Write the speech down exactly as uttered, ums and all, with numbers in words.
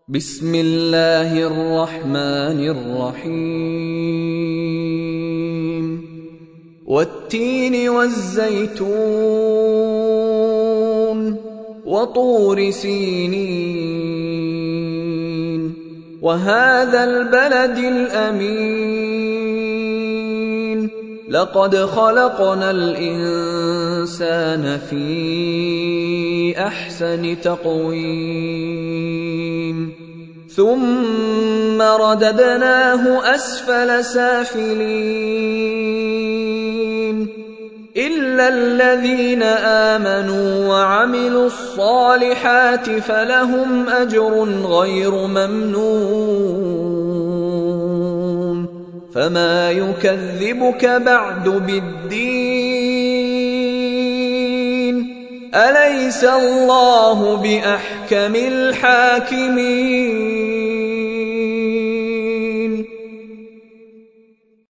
بسم الله الرحمن الرحيم والتين والزيتون وطور سينين وهذا البلد الأمين لقد خلقنا الإنسان في أحسن تقويم ثم رددناه أسفل سافلين إلا الذين آمنوا وعملوا الصالحات فلهم أجر غير ممنون فما يكذبك بعد بالدين أليس الله بأحكم الحاكمين